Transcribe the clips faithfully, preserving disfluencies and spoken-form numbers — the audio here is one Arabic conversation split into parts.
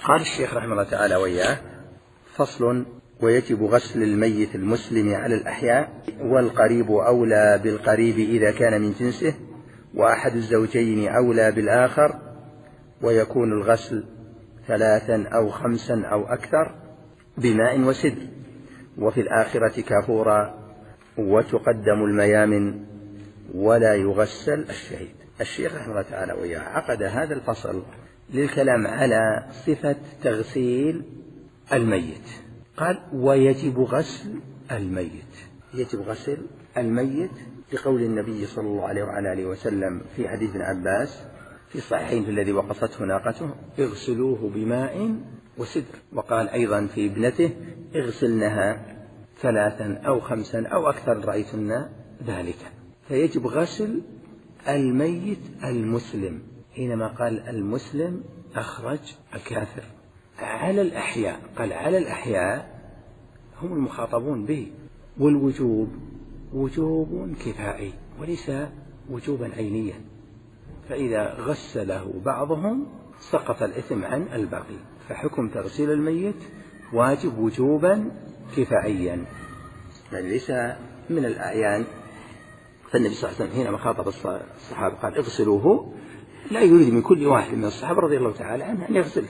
قال الشيخ رحمه الله تعالى وإياه: فصل: ويجب غسل الميت المسلم على الأحياء، والقريب أولى بالقريب إذا كان من جنسه، وأحد الزوجين أولى بالآخر، ويكون الغسل ثلاثا أو خمسا أو أكثر بماء وسدر، وفي الآخرة كافورا، وتقدم الميامن، ولا يغسل الشهيد. الشيخ رحمه الله تعالى وإياه عقد هذا الفصل للكلام على صفة تغسيل الميت. قال: ويجب غسل الميت. يجب غسل الميت لقول النبي صلى الله عليه وعلى آله وسلم في حديث ابن عباس في الصحيحين في الذي وقصته ناقته: اغسلوه بماء وسدر. وقال أيضا في ابنته: اغسلنها ثلاثا أو خمسا أو أكثر رأيتن ذلك. فيجب غسل الميت المسلم. حينما قال المسلم أخرج الكافر. على الأحياء، قال على الأحياء هم المخاطبون به. والوجوب وجوب كفائي وليس وجوبا عينيا، فإذا غسله بعضهم سقط الإثم عن الباقي، فحكم تغسيل الميت واجب وجوبا كفائيا، يعني ليس من الأعيان. فالنبي صلى الله عليه وسلم حينما خاطب الصحابة قال: اغسلوه، لا يريد من كل واحد من الصحابة رضي الله تعالى عنه أن يغسله.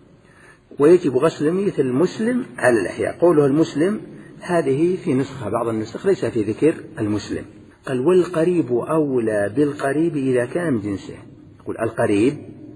ويجب غسل الميت المسلم على الأحياء. قوله المسلم هذه في نسخة، بعض النسخ ليس في ذكر المسلم. قال: والقريب أولى بالقريب إذا كان من جنسه. يقول القريب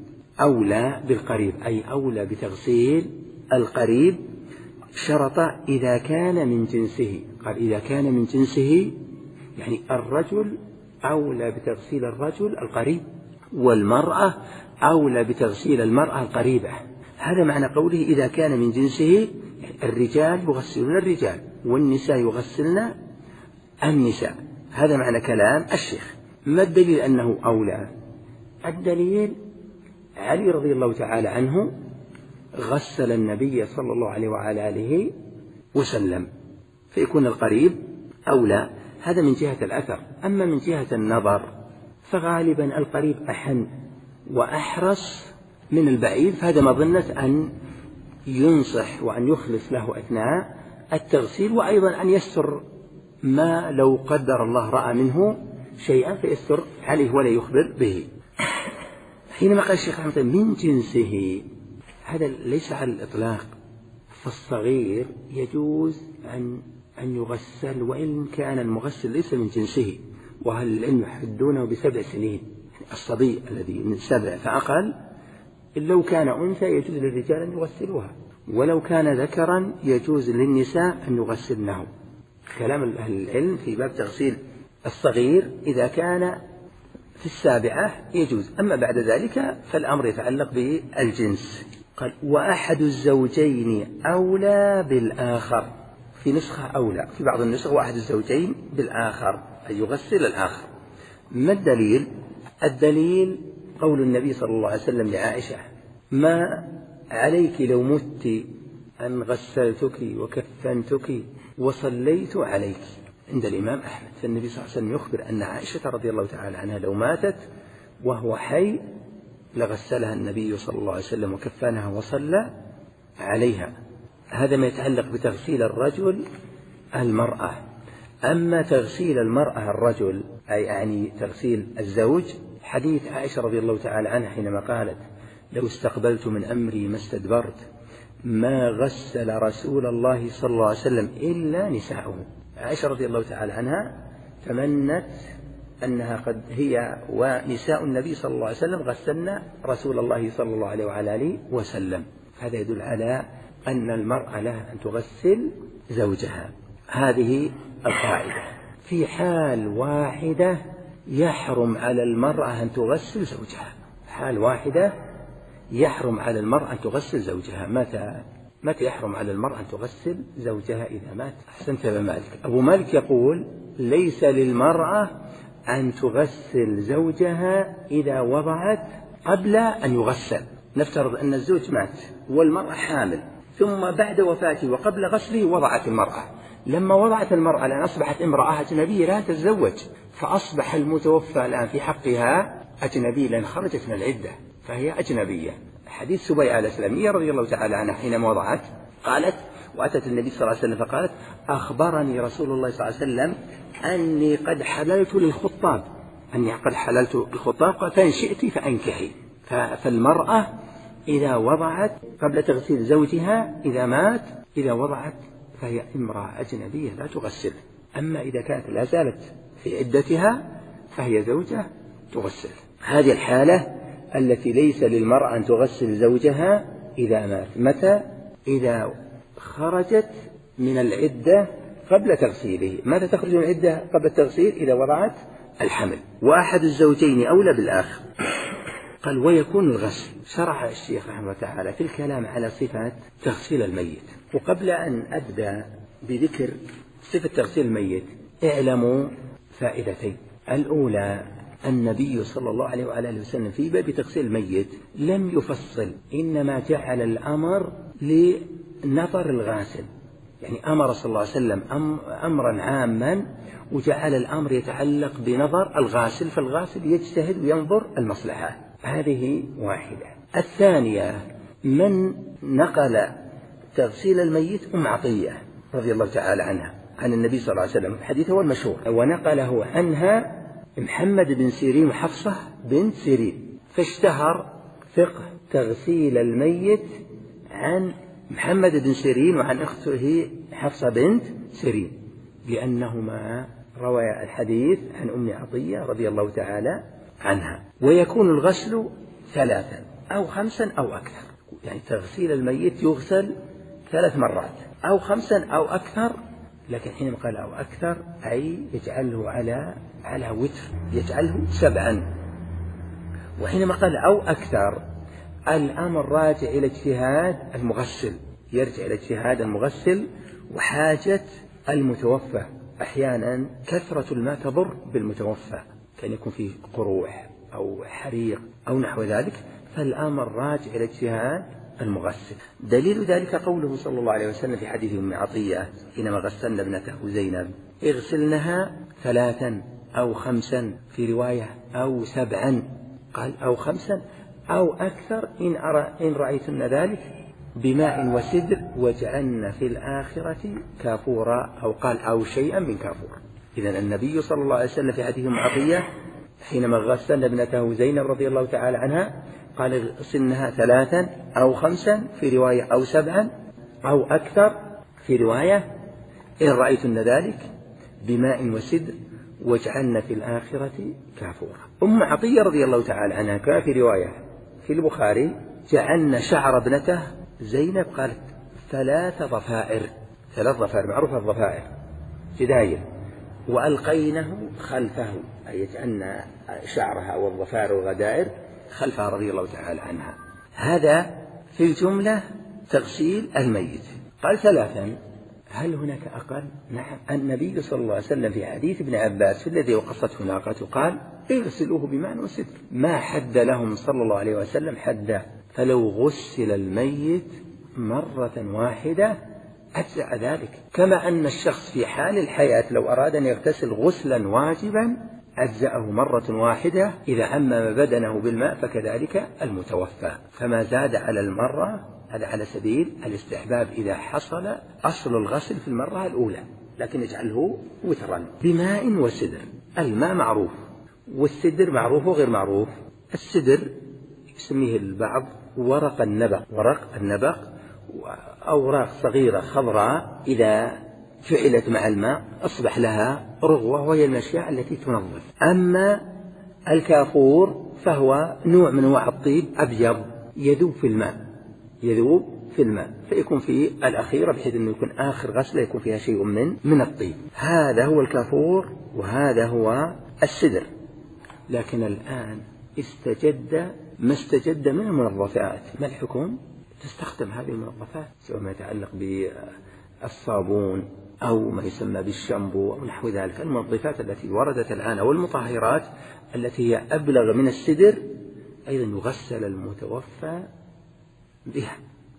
أولى بالقريب، أي أولى بتغسيل القريب. شرط إذا كان من جنسه. قال إذا كان من جنسه، يعني الرجل أولى بتغسيل الرجل القريب، والمرأة أولى بتغسيل المرأة القريبة. هذا معنى قوله إذا كان من جنسه، الرجال يغسلون الرجال والنساء يغسلن النساء. هذا معنى كلام الشيخ. ما الدليل أنه أولى؟ الدليل علي رضي الله تعالى عنه غسل النبي صلى الله عليه وعلى آله وسلم، فيكون القريب أولى. هذا من جهة الأثر. أما من جهة النظر فغالبا القريب أحن وأحرص من البعيد، فهذا مظنة أن ينصح وأن يخلص له أثناء التغسيل، وأيضا أن يستر ما لو قدر الله رأى منه شيئا فيستر عليه ولا يخبر به. حينما قال الشيخ رحمه الله من جنسه، هذا ليس على الإطلاق، فالصغير يجوز أن أن يغسل وإن كان المغسل ليس من جنسه، وهل العلم يحدونه بسبع سنين. الصبي الذي من سبع فأقل لو كان أنثى يجوز للرجال أن يغسلوها، ولو كان ذكرا يجوز للنساء أن يغسلنه. كلام أهل العلم في باب تغسيل الصغير إذا كان في السابعة يجوز، أما بعد ذلك فالأمر يتعلق بالجنس. قال: وأحد الزوجين أولى بالآخر. في نسخة أولى، في بعض النسخ وأحد الزوجين بالآخر، أي يغسل الآخر. ما الدليل؟ الدليل قول النبي صلى الله عليه وسلم لعائشة: ما عليك لو مت أن غسلتك وكفنتك وصليت عليك، عند الإمام أحمد. فالنبي صلى الله عليه وسلم يخبر أن عائشة رضي الله تعالى عنها لو ماتت وهو حي لغسلها النبي صلى الله عليه وسلم وكفنها وصلى عليها. هذا ما يتعلق بتغسيل الرجل المرأة. أما تغسيل المرأة الرجل، أي يعني تغسيل الزوج، حديث عائشة رضي الله تعالى عنها حينما قالت: لو استقبلت من أمري ما استدبرت ما غسل رسول الله صلى الله عليه وسلم إلا نساؤه. عائشة رضي الله تعالى عنها تمنت أنها قد هي ونساء النبي صلى الله عليه وسلم غسلنا رسول الله صلى الله عليه وعلى آله وسلم. هذا يدل على أن المرأة لها أن تغسل زوجها. هذه القاعدة. في حال واحدة يحرم على المرأة أن تغسل زوجها، حال واحدة يحرم على المرأة أن تغسل زوجها. متى متى يحرم على المرأة أن تغسل زوجها؟ إذا مات. أحسنت أبا مالك. أبو مالك يقول: ليس للمرأة أن تغسل زوجها إذا وضعت قبل أن يغسل. نفترض أن الزوج مات والمرأة حامل، ثم بعد وفاته وقبل غسله وضعت المرأة. لما وضعت المرأة لأن أصبحت امرأة أجنبية لا تتزوج، فأصبح المتوفى الآن في حقها أجنبي لأن خرجت من العدة فهي أجنبية. حديث سبيعة الأسلمية رضي الله تعالى عنها حينما وضعت قالت وأتت النبي صلى الله عليه وسلم فقالت أخبرني رسول الله صلى الله عليه وسلم أني قد حللت للخطاب أني قد حللت للخطاب قال فإن شئت فأنكحي. فالمرأة إذا وضعت قبل تغسيل زوجها إذا مات إذا وضعت فهي امرأة أجنبية لا تغسل. أما إذا كانت لا زالت في عدتها فهي زوجة تغسل. هذه الحالة التي ليس للمرأة أن تغسل زوجها إذا مات. متى؟ إذا خرجت من العدة قبل تغسيله. متى تخرج من العدة قبل التغسيل؟ إذا وضعت الحمل. وأحد الزوجين أولى بالآخر. قال ويكون الغسل. شرح الشيخ رحمه الله تعالى في الكلام على صفة تغسيل الميت. وقبل أن أبدأ بذكر صفة تغسيل الميت اعلموا فائدتين. الأولى النبي صلى الله عليه وآله وسلم في باب تغسيل الميت لم يفصل، إنما جعل الأمر لنظر الغاسل، يعني أمر صلى الله عليه وسلم أمرا عاما وجعل الأمر يتعلق بنظر الغاسل، فالغاسل يجتهد وينظر المصلحة. هذه واحدة. الثانية من نقل تغسيل الميت أم عطية رضي الله تعالى عنها عن النبي صلى الله عليه وسلم، الحديث هو المشهور، ونقله عنها محمد بن سيرين وحفصة بنت سيرين، فاشتهر فقه تغسيل الميت عن محمد بن سيرين وعن أخته حفصة بنت سيرين، لأنهما روى الحديث عن أم عطية رضي الله تعالى عنها. ويكون الغسل ثلاثا أو خمسا أو أكثر، يعني تغسيل الميت يغسل ثلاث مرات أو خمسا أو أكثر، لكن حينما قال أو أكثر أي يجعله على على وتر، يجعله سبعا. وحينما قال أو أكثر الأمر راجع إلى اجتهاد المغسل، يرجع إلى اجتهاد المغسل وحاجة المتوفى. أحيانا كثرة الماء تضر بالمتوفى، كان يكون فيه قروح أو حريق أو نحو ذلك، فالأمر راجع إلى اجتهاد المغسل. دليل ذلك قوله صلى الله عليه وسلم في حديث أم عطية حينما غسلنا ابنته زينب اغسلنها ثلاثا أو خمسا، في رواية أو سبعا، قال أو خمسا أو أكثر إن, أرى إن رأيتن ذلك بماء وسدر واجعلن في الآخرة كافورا، أو قال أو شيئا من كافور. إذن النبي صلى الله عليه وسلم في حديث أم عطية حينما غسلنا ابنته زينب رضي الله تعالى عنها قال اغسلنها ثلاثا أو خمسا، في رواية أو سبعا أو أكثر، في رواية إن رأيتن ذلك بماء وسدر واجعلن في الآخرة كافورا. أم عطية رضي الله تعالى عنها كان في رواية في البخاري جعلن شعر ابنته زينب قالت ثلاث ضفائر، ثلاث ضفائر معروفة الضفائر جداير، وألقينه خلفه، أي يجعلن شعرها والضفائر والغدائر خلفها رضي الله تعالى عنها. هذا في الجملة تغسيل الميت. قال ثلاثا، هل هناك أقل؟ نعم، النبي صلى الله عليه وسلم في حديث ابن عباس في الذي وقصته ناقته قال اغسلوه بماء وسدر، ما حد لهم صلى الله عليه وسلم حدا، فلو غسل الميت مرة واحدة أجزأ ذلك، كما أن الشخص في حال الحياة لو أراد أن يغتسل غسلا واجبا أجزأه مرة واحدة إذا عمم بدنه بالماء، فكذلك المتوفى. فما زاد على المرة هذا على سبيل الاستحباب إذا حصل أصل الغسل في المرة الأولى، لكن يجعله وترا بماء وسدر. الماء معروف والسدر معروف وغير معروف. السدر يسميه البعض ورق النبق، ورق النبق أوراق صغيرة خضراء إذا فعلت مع الماء أصبح لها رغوة، وهي الأشياء التي تنظف. أما الكافور فهو نوع من أنواع الطيب أبيض يذوب في الماء، يذوب في الماء فيكون في الأخيرة بحيث أنه يكون آخر غسلة يكون فيها شيء من من الطيب. هذا هو الكافور وهذا هو السدر. لكن الآن استجد ما استجد من المنظفات، ما الحكم؟ تستخدم هذه المنظفات سواء ما يتعلق بالصابون أو ما يسمى بالشامبو أو نحو ذلك، المنظفات التي وردت الآن والمطهرات التي هي أبلغ من السدر أيضا يغسل المتوفى بها.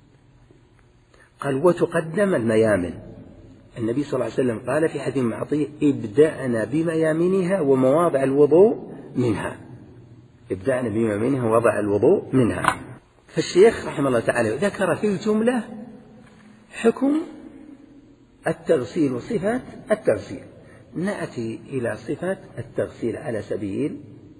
قال وتقدم الميامن. النبي صلى الله عليه وسلم قال في حديث معطيه ابدأنا بميامنها ومواضع الوضوء منها، ابدأنا بميامنها ووضع الوضوء منها. فالشيخ رحمه الله تعالى ذكر في الجملة حكم التغسيل وصفات التغسيل. نأتي إلى صفات التغسيل على سبيل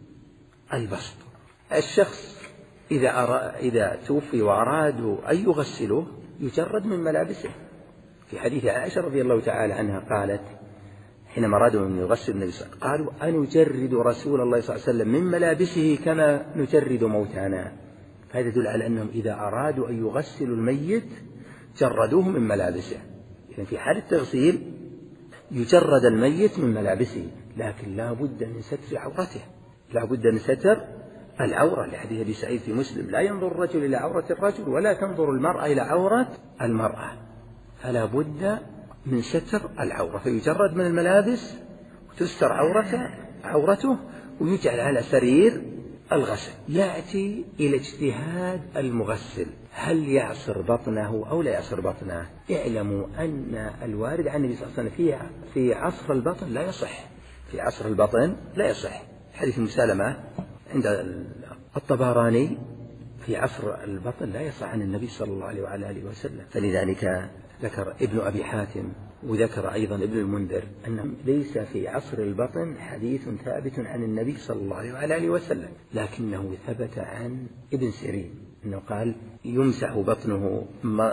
البسط. الشخص إذا, إذا توفي وأرادوا أن يغسلوه يجرد من ملابسه. في حديث عائشة رضي الله تعالى عنها قالت حينما أرادوا أن يغسل النبي صلى الله عليه وسلم قالوا أنجرد رسول الله صلى الله عليه وسلم من ملابسه كما نجرد موتانا. فهذا يدل على أنهم إذا أرادوا أن يغسلوا الميت جردوه من ملابسه. يعني في حال التغسيل يجرد الميت من ملابسه، لكن لا بد من ستر عورته، لا بد من ستر العورة، لحديث أبي سعيد في مسلم لا ينظر الرجل إلى عورة الرجل ولا تنظر المرأة إلى عورة المرأة، فلا بد من ستر العورة، فيجرد من الملابس وتستر عورته عورته ويجعل على سرير الغسل. يأتي إلى اجتهاد المغسل، هل يعصر بطنه أو لا يعصر بطنه؟ اعلموا أن الوارد عن النبي صلى الله عليه وسلم في عصر البطن لا يصح، في عصر البطن لا يصح. حديث مسالمة عند الطبراني في عصر البطن لا يصح عن النبي صلى الله عليه وعلى آله وسلم، فلذلك ذكر ابن أبي حاتم وذكر أيضا ابن المنذر أنه ليس في عصر البطن حديث ثابت عن النبي صلى الله عليه وعلى آله وسلم، لكنه ثبت عن ابن سيرين أنه قال يمسح بطنه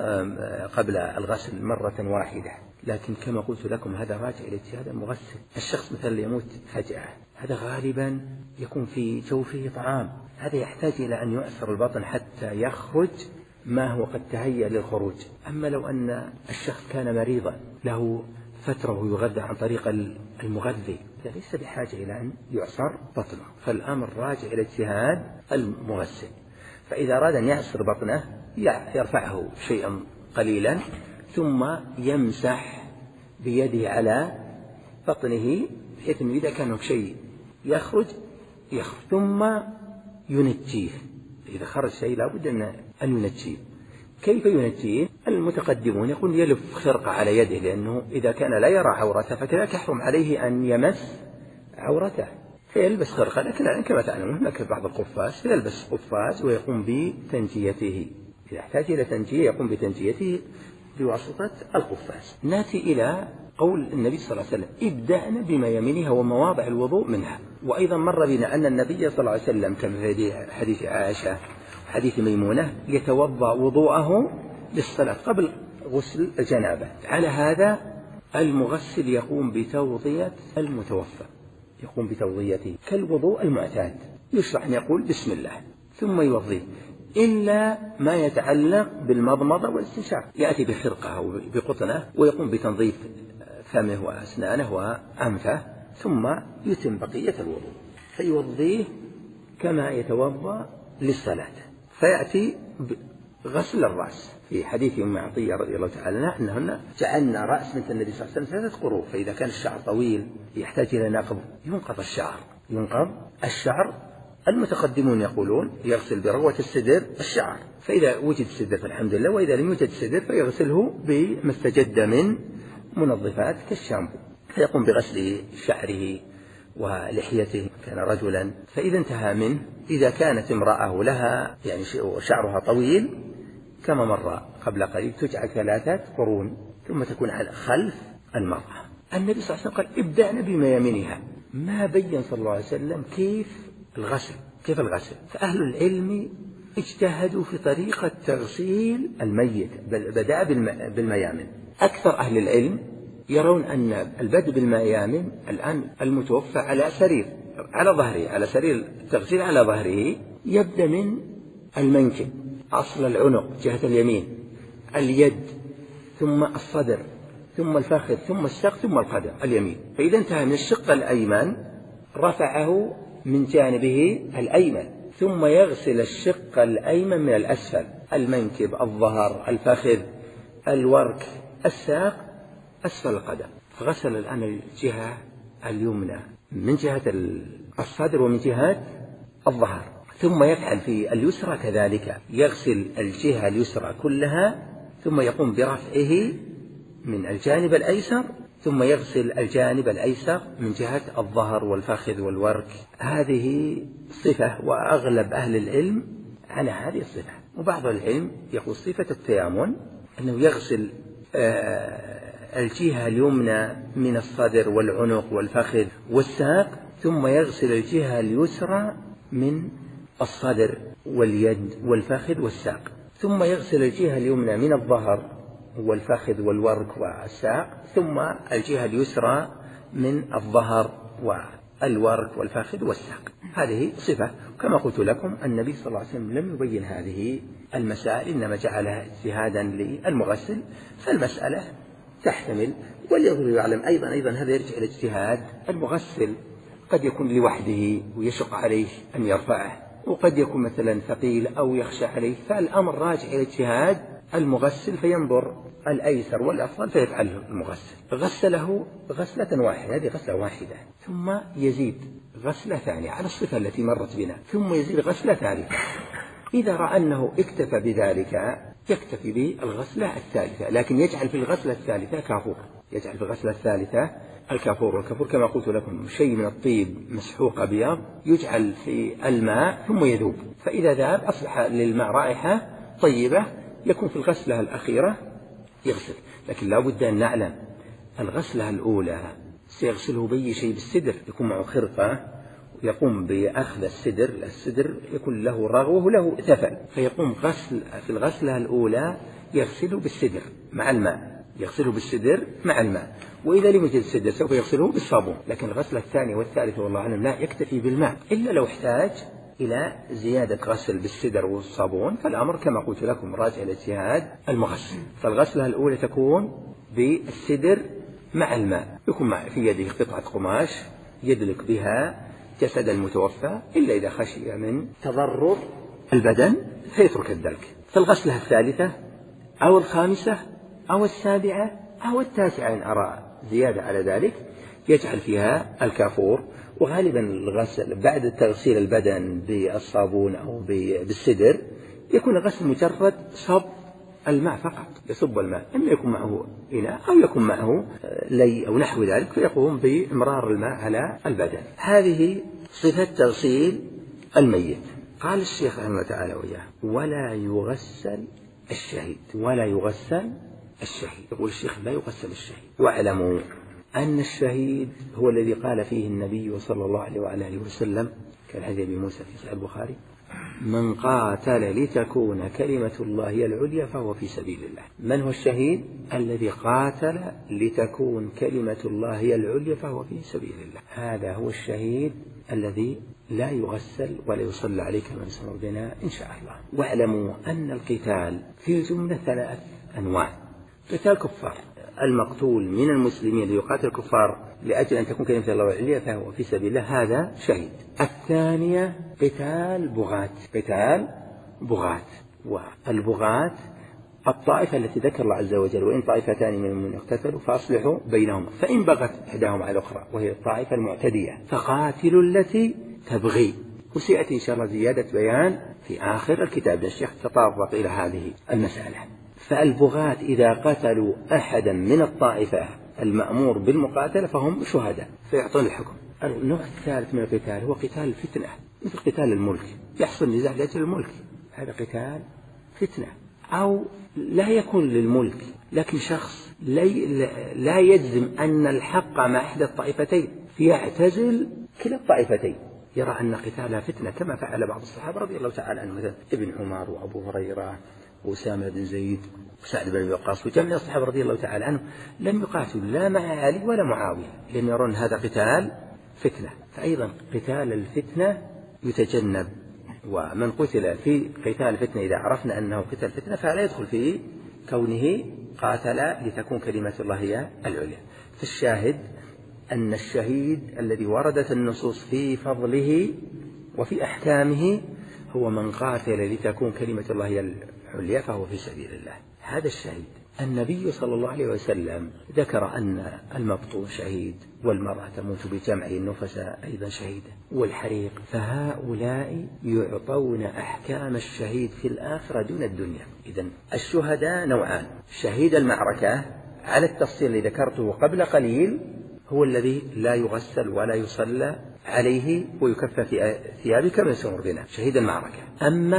قبل الغسل مرة واحدة. لكن كما قلت لكم هذا راجع إلى اجتهاد المغسل. الشخص مثلا يموت فجأة، هذا غالبا يكون في جوفه طعام، هذا يحتاج إلى أن يؤثر البطن حتى يخرج ما هو قد تهيأ للخروج. أما لو أن الشخص كان مريضا له فترة يغذى عن طريق المغذي ليس بحاجة إلى أن يعصر بطنه، فالأمر راجع إلى اجتهاد المغسل. فإذا أراد أن يعصر بطنه يرفعه شيئا قليلا ثم يمسح بيده على بطنه بحيث أنه إذا كان شيء يخرج يخرج ثم ينجيه. إذا خرج شيء لا بد أن ينجيه. كيف ينجيه؟ المتقدمون يقول يلف خرقة على يده، لأنه إذا كان لا يرى عورته فكذلك يحرم عليه أن يمس عورته، فيلبس خرقة. لكن كما تعلمون هناك بعض القفاز فيلبس قفاز ويقوم بتنجيته، إذا احتاج إلى تنجية يقوم بتنجيته بواسطة القفاز. نأتي إلى قول النبي صلى الله عليه وسلم ابدأنا بما يمينها ومواضع الوضوء منها. وأيضا مر بنا أن النبي صلى الله عليه وسلم كما في حديث عائشة وحديث ميمونة يتوضأ وضوءه للصلاة قبل غسل الجنابة. على هذا المغسل يقوم بتوضية المتوفى، يقوم بتوضيته كالوضوء المعتاد، يشرع أن يقول بسم الله ثم يوضيه، إلا ما يتعلق بالمضمضة والاستنشاق، يأتي بخرقة أو بقطنة ويقوم بتنظيف فمه وأسنانه وأنفه ثم يتم بقية الوضوء، فيوضيه كما يتوضأ للصلاة. فيأتي غسل الرأس في حديث أم عطية رضي الله تعالى عنها أنهن جعلنا رأس مثل النبي صلى الله عليه وسلم ثلاثة قروء، فإذا كان الشعر طويل يحتاج إلى نقض ينقض الشعر ينقض الشعر المتقدمون يقولون يغسل بروة السدر الشعر، فإذا وجد سدر فالحمد لله، وإذا لم يوجد سدر فيغسله بما استجد من منظفات كالشامبو، فيقوم بغسل شعره ولحيته كان رجلا. فإذا انتهى منه، إذا كانت امرأة لها يعني شعرها طويل كما مر قبل قليل تجعل ثلاثة قرون ثم تكون على خلف المرأة. النبي صلى الله عليه وسلم قال ابدأنا بما يمينها، ما بين صلى الله عليه وسلم كيف الغسل كيف الغسل فأهل العلم اجتهدوا في طريقة تغسيل الميت، بدأ بالميامن. أكثر أهل العلم يرون أن البدء بالميامن الآن المتوفى على سرير على ظهره على سرير التغسيل على ظهره، يبدأ من المنكب أصل العنق جهة اليمين، اليد ثم الصدر ثم الفخذ ثم الساق ثم القدم اليمين، فإذا انتهى من الشق الأيمن رفعه من جانبه الأيمن ثم يغسل الشق الأيمن من الأسفل، المنكب الظهر الفخذ الورك الساق أسفل القدم. غسل الآن الجهة اليمنى من جهة الصدر ومن جهة الظهر، ثم يفعل في اليسرى كذلك، يغسل الجهة اليسرى كلها ثم يقوم برفعه من الجانب الأيسر ثم يغسل الجانب الأيسر من جهة الظهر والفخذ والورك. هذه صفة وأغلب أهل العلم على هذه الصفة. وبعض العلم يقول صفة التيامن أنه يغسل الجهة اليمنى من الصدر والعنق والفخذ والساق، ثم يغسل الجهة اليسرى من الصدر واليد والفخذ والساق، ثم يغسل الجهة اليمنى من الظهر والفخذ والورك والساق، ثم الجهة اليسرى من الظهر والورك والفخذ والساق. هذه صفة. كما قلت لكم النبي صلى الله عليه وسلم لم يبين هذه المسائل، إنما جعلها اجتهادا للمغسل، فالمسألة تحتمل. والذي يعلم أيضا أيضا هذا يرجع إلى اجتهاد المغسل، قد يكون لوحده ويشق عليه أن يرفعه، وقد يكون مثلا ثقيل أو يخشى عليه، فالأمر راجع إلى اجتهاد المغسل، فينظر الأيسر والأفضل فيفعله المغسل. غسله غسلة واحدة، هذه غسلة واحدة، ثم يزيد غسلة ثانية على الصفة التي مرت بنا، ثم يزيد غسلة ثالثة. إذا رأى أنه اكتفى بذلك يكتفي بالغسلة الثالثة، لكن يجعل في الغسلة الثالثة كافور، يجعل في الغسلة الثالثة الكافور. والكافور كما قلت لكم شيء من الطيب مسحوق أبيض يجعل في الماء ثم يذوب، فإذا ذاب أصبح للماء رائحة طيبة، يكون في الغسلة الأخيرة يغسل. لكن لا بد أن نعلم الغسلة الأولى سيغسله بأي شيء بالسدر، يكون معه خرقة يقوم بأخذ السدر، السدر يكون له رغوه وله ثفل، فيقوم غسل في الغسلة الأولى يغسله بالسدر مع الماء، يغسله بالسدر مع الماء. وإذا لم يجد السدر سوف يغسله بالصابون. لكن الغسلة الثانية والثالثة والله أعلم لا يكتفي بالماء، إلا لو احتاج إلى زيادة غسل بالسدر والصابون، فالأمر كما قلت لكم راجع إلى اجتهاد المغسل. فالغسلة الأولى تكون بالسدر مع الماء، يكون مع في يده قطعة قماش يدلك بها جسد المتوفى، إلا إذا خشي من تضرر البدن فيترك الدلك. فالغسلة الثالثة أو الخامسة أو السابعة أو التاسعة إن أرى زيادة على ذلك يجعل فيها الكافور. وغالبا الغسل بعد تغسيل البدن بالصابون أو بالسدر يكون الغسل مجرد صب الماء فقط، يصب الماء، إما يكون معه إناء أو يكون معه لي أو نحو ذلك، فيقوم بإمرار الماء على البدن. هذه صفة تغسيل الميت. قال الشيخ رحمه الله تعالى وإياه: ولا يغسل الشهيد، ولا يغسل الشهيد. يقول الشيخ لا يغسل الشهيد. واعلموا أن الشهيد هو الذي قال فيه النبي صلى الله عليه وعلى آله وسلم كالحديث أبي موسى في صحيح البخاري: من قاتل لتكون كلمة الله هي العليا فهو في سبيل الله. من هو الشهيد؟ الذي قاتل لتكون كلمة الله هي العليا فهو في سبيل الله. هذا هو الشهيد الذي لا يغسل ولا يصلى عليه كما نسمع بنا إن شاء الله. واعلموا أن القتال في الجملة ثلاث أنواع: قتال كفار، المقتول من المسلمين الذي يقاتل الكفار لأجل أن تكون كلمة الله العليا فهو في سبيل الله، هذا شهيد. الثانية قتال بغاة، قتال بغاة، والبغاة الطائفة التي ذكر الله عز وجل: وإن طائفتان من المؤمنين اقتتلوا فأصلحوا بينهما، فإن بغت إحداهما على الأخرى وهي الطائفة المعتدية فقاتلوا التي تبغي. وسيأتي إن شاء الله زيادة بيان في آخر الكتاب، الشيخ تطرق إلى هذه المسألة. فالبغاة إذا قتلوا أحدا من الطائفة المأمور بالمقاتلة فهم شهداء فيعطون الحكم. النوع الثالث من القتال هو قتال الفتنة، مثل قتال الملك، يحصل نزاع لأجل الملك، هذا قتال فتنة. أو لا يكون للملك لكن شخص لا يجزم أن الحق مع إحدى الطائفتين فيعتزل كلا الطائفتين، يرى أن قتالها فتنة، كما فعل بعض الصحابة رضي الله تعالى عنهم، مثل ابن عمر وأبو هريرة وأسامة بن زيد وسعد بن أبي وقاص وجميع من الصحابة رضي الله تعالى عنهم لم يقاتلوا لا مع علي ولا معاوية، لم يرون هذا قتال فتنة. فأيضا قتال الفتنة يتجنب، ومن قتل في قتال الفتنة إذا عرفنا أنه قتال فتنة فلا يدخل في كونه قاتل لتكون كلمة الله هي العليا. فالشاهد أن الشهيد الذي وردت النصوص في فضله وفي أحكامه هو من قاتل لتكون كلمة الله هي العليا فهو في سبيل الله، هذا الشهيد. النبي صلى الله عليه وسلم ذكر أن المبطون شهيد، والمرأة تموت بجمع النفساء أيضا شهيدة، والحريق. فهؤلاء يعطون أحكام الشهيد في الآخرة دون الدنيا. إذن الشهداء نوعان: شهيد المعركة على التفصيل الذي ذكرته قبل قليل هو الذي لا يغسل ولا يصلى عليه ويكفى في ثيابه كما سنر بنا، شهيد المعركة. أما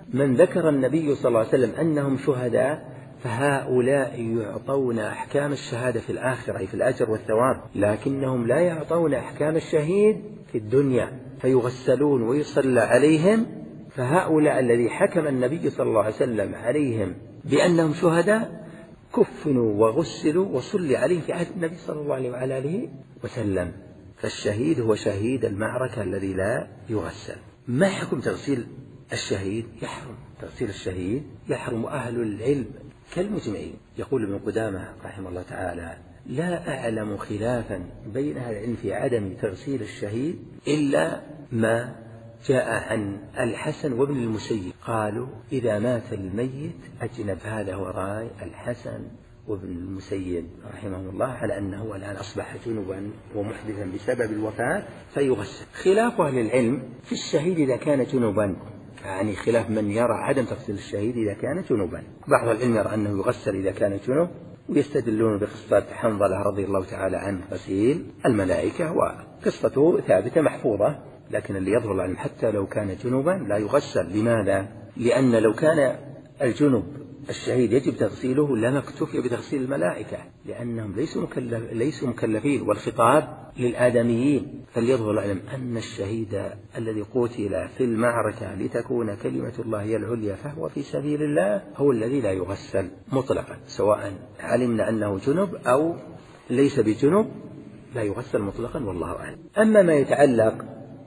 من ذكر النبي صلى الله عليه وسلم أنهم شهداء فهؤلاء يعطون أحكام الشهادة في الآخرة في الأجر والثواب، لكنهم لا يعطون أحكام الشهيد في الدنيا فيغسلون ويصلى عليهم. فهؤلاء الذي حكم النبي صلى الله عليه وسلم عليهم بأنهم شهداء كفنوا وغسلوا وصلي عليهم في عهد النبي صلى الله عليه وعلى آله وسلم. فالشهيد هو شهيد المعركة الذي لا يغسل. ما حكم تغسيل الشهيد؟ يحرم تغسيل الشهيد، يحرم. أهل العلم كالمجمعين. يقول ابن قدامة رحمه الله تعالى: لا أعلم خلافا بين أهل العلم في عدم تغسيل الشهيد إلا ما جاء عن الحسن وابن المسيب، قالوا إذا مات الميت أجنب. هذا هو رأي الحسن وابن المسيب رحمه الله على أنه الآن أصبح جنبا ومحدثا بسبب الوفاة فيغسل. خلاف أهل العلم في الشهيد إذا كان جنبا، يعني خلاف من يرى عدم تغسيل الشهيد إذا كان جنبا. بعض العلم يرى أنه يغسل إذا كان جنب، ويستدلون بقصة حنظلة رضي الله تعالى عنه غسيل الملائكة، وقصته ثابتة محفوظة. لكن اللي يظهر العلم حتى لو كان جنبا لا يغسل. لماذا؟ لأن لو كان الجنب الشهيد يجب تغسيله لما اكتفي بتغسيل الملائكة، لأنهم ليسوا مكلف ليسوا مكلفين، والخطاب للآدميين. فليظهر العلم أن الشهيد الذي قتل في المعركة لتكون كلمة الله هي العليا فهو في سبيل الله هو الذي لا يغسل مطلقا، سواء علمنا أنه جنب أو ليس بجنب لا يغسل مطلقا، والله أعلم. أما ما يتعلق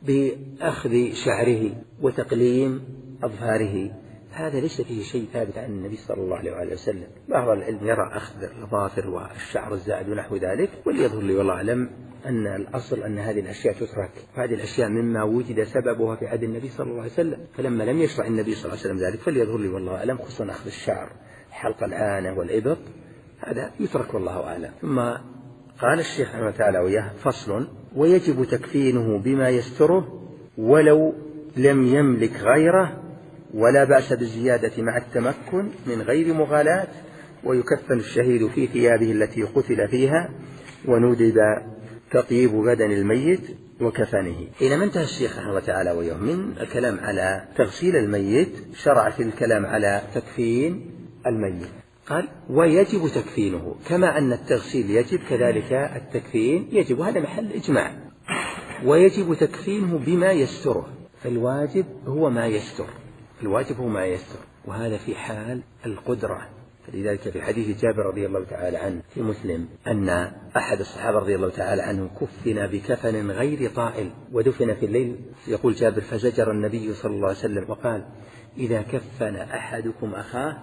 بأخذ شعره وتقليم أظفاره هذا ليس فيه شيء ثابت عن النبي صلى الله عليه وسلم. بعض العلم يرى أخذ الأظافر والشعر الزائد ونحو ذلك، واللي يظهر لي والله أعلم أن الأصل أن هذه الأشياء تترك. هذه الأشياء مما وجد سببها في عهد النبي صلى الله عليه وسلم، فلما لم يشرع النبي صلى الله عليه وسلم ذلك فليظهر لي والله أعلم، خصوصا أخذ الشعر حلق العانة والإبط هذا يترك والله أعلم. ثم قال الشيخ رحمه الله تعالى وياه: فصل: ويجب تكفينه بما يستره ولو لم يملك غيره، ولا بأس بالزيادة مع التمكن من غير مغالاة، ويكفن الشهيد في ثيابه التي قتل فيها، وندب تطيب بدن الميت وكفنه. حينما انتهى الشيخ رحمه الله تعالى وياه من الكلام على تغسيل الميت شرع في الكلام على تكفين الميت. قال: ويجب تكفينه، كما أن التغسيل يجب كذلك التكفين يجب، وهذا محل إجماع. ويجب تكفينه بما يستره، فالواجب هو ما يستر، الواجب هو ما يستر، وهذا في حال القدرة. فلذلك في حديث جابر رضي الله تعالى عنه في مسلم أن أحد الصحابة رضي الله تعالى عنه كفن بكفن غير طائل ودفن في الليل. يقول جابر: فزجر النبي صلى الله عليه وسلم وقال: إذا كفن أحدكم أخاه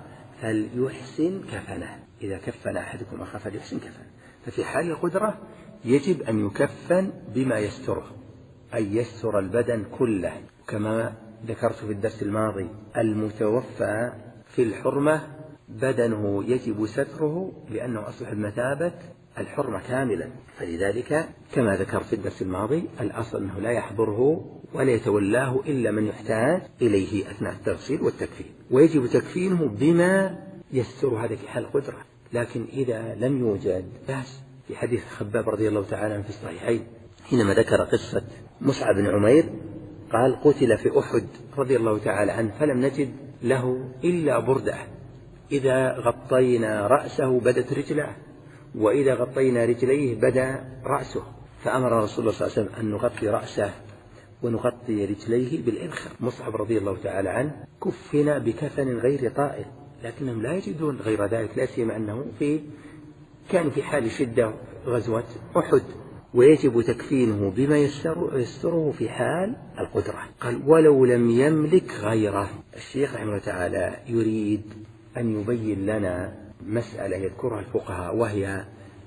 فليحسن كفنه، إذا كفن أحدكم أخاه فليحسن كفنه. ففي حال القدرة يجب أن يكفن بما يستره، أي يستر البدن كله، كما ذكرت في الدرس الماضي: المتوفى في الحرمة بدنه يجب ستره لأنه أصبح بمثابة الحرمة كاملا، فلذلك كما ذكرت في الدرس الماضي الأصل أنه لا يحضره ولا يتولاه إلا من يحتاج إليه أثناء التغسيل والتكفين. ويجب تكفينه بما يستر، هذا في حال قدرة. لكن إذا لم يوجد بأس. في حديث خباب رضي الله تعالى عنه في الصحيحين حينما ذكر قصة مصعب بن عمير قال: قتل في أحد رضي الله تعالى عنه فلم نجد له إلا بردة، إذا غطينا رأسه بدت رجله، وإذا غطينا رجليه بدا رأسه، فأمر رسول الله صلى الله عليه وسلم أن نغطي رأسه ونغطي رجليه بالإذخر. مصعب رضي الله تعالى عنه كفن بكفن غير طائل، لكنهم لا يجدون غير ذلك، لا سيما أنه في كان في حال شدة غزوة أحد. ويجب تكفينه بما يستره في حال القدرة. قال: ولو لم يملك غيره. الشيخ رحمه الله تعالى يريد أن يبين لنا مسألة يذكرها الفقهاء، وهي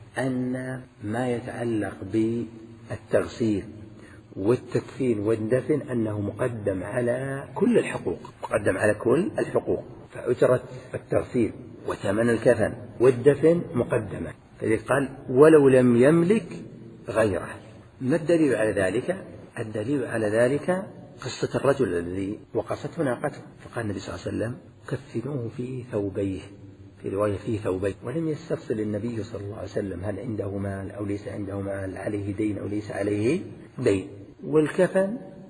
أن ما يتعلق بالتغسيل والتكفين والدفن أنه مقدم على كل الحقوق، مقدم على كل الحقوق، فأجرة التغسيل وثمن الكفن والدفن مقدمة. فلذلك قال: ولو لم يملك غيره. ما الدليل على ذلك؟ الدليل على ذلك قصة الرجل الذي وقصته ناقته، فقال النبي صلى الله عليه وسلم: كفنوه في ثوبيه، في رواية في ثوبيه، ولم يستفصل النبي صلى الله عليه وسلم هل عنده مال أو ليس عنده مال، عليه دين أو ليس عليه دين. والكفن